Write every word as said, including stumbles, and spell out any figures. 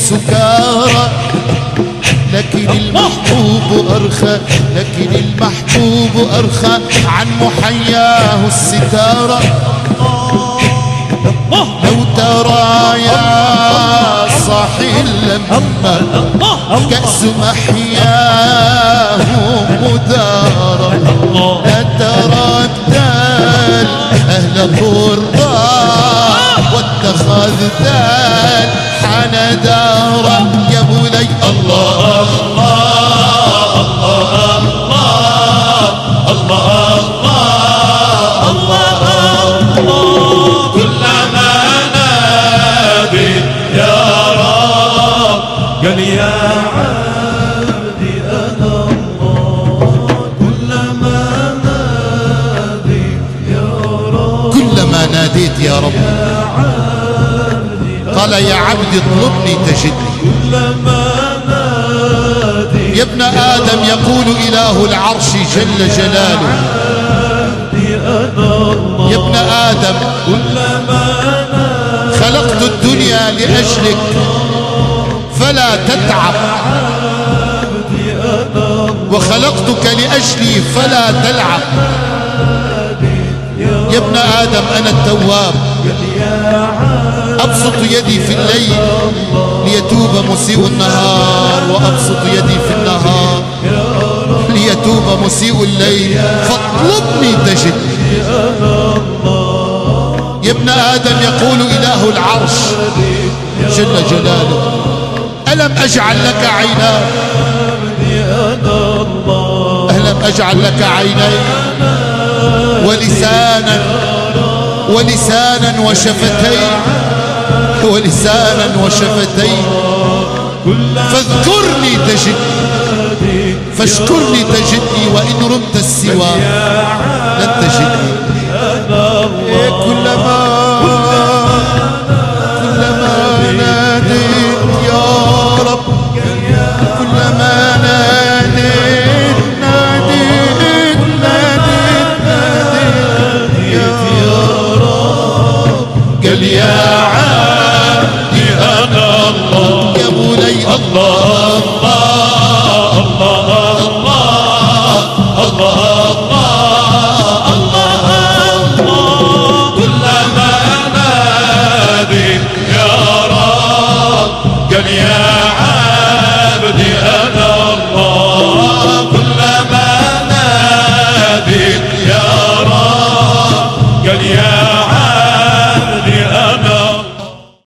سكارى، لكن المحبوب أرخى، لكن المحبوب أرخى عن محياه الستارة. لو ترى يا صاحي اللمة كأس محياه مدارة، لا ترى بدال أهل قرى واتخذت الحنى دارا. يا بني الله الله الله الله الله الله الله الله. كلما نادي يا رب قال يا عبدي أنا الله. كلما ناديت يا رب، كلما ناديت يا رب قال يا عبدي اطلبني تجدني. كلما ناديت يا ابن آدم يقول إله العرش جل جلاله يا ابن آدم خلقت الدنيا لأجلك فلا تتعب، وخلقتك لأجلي فلا تلعب. يا ابن آدم أنا التواب أبسط يدي في الليل ليتوب مسيء النهار، وأبسط يدي في النهار ليتوب مسيء الليل، فاطلبني تجدني. يا ابن آدم يقول إله العرش جل جلاله ألم أجعل لك عينان، ألم أجعل لك عينين ولسانا ولسانا وشفتين ولسانا وشفتين، فاذكرني تجدني، فاشكرني تجدني، وإن رمت السوى لن تجدني.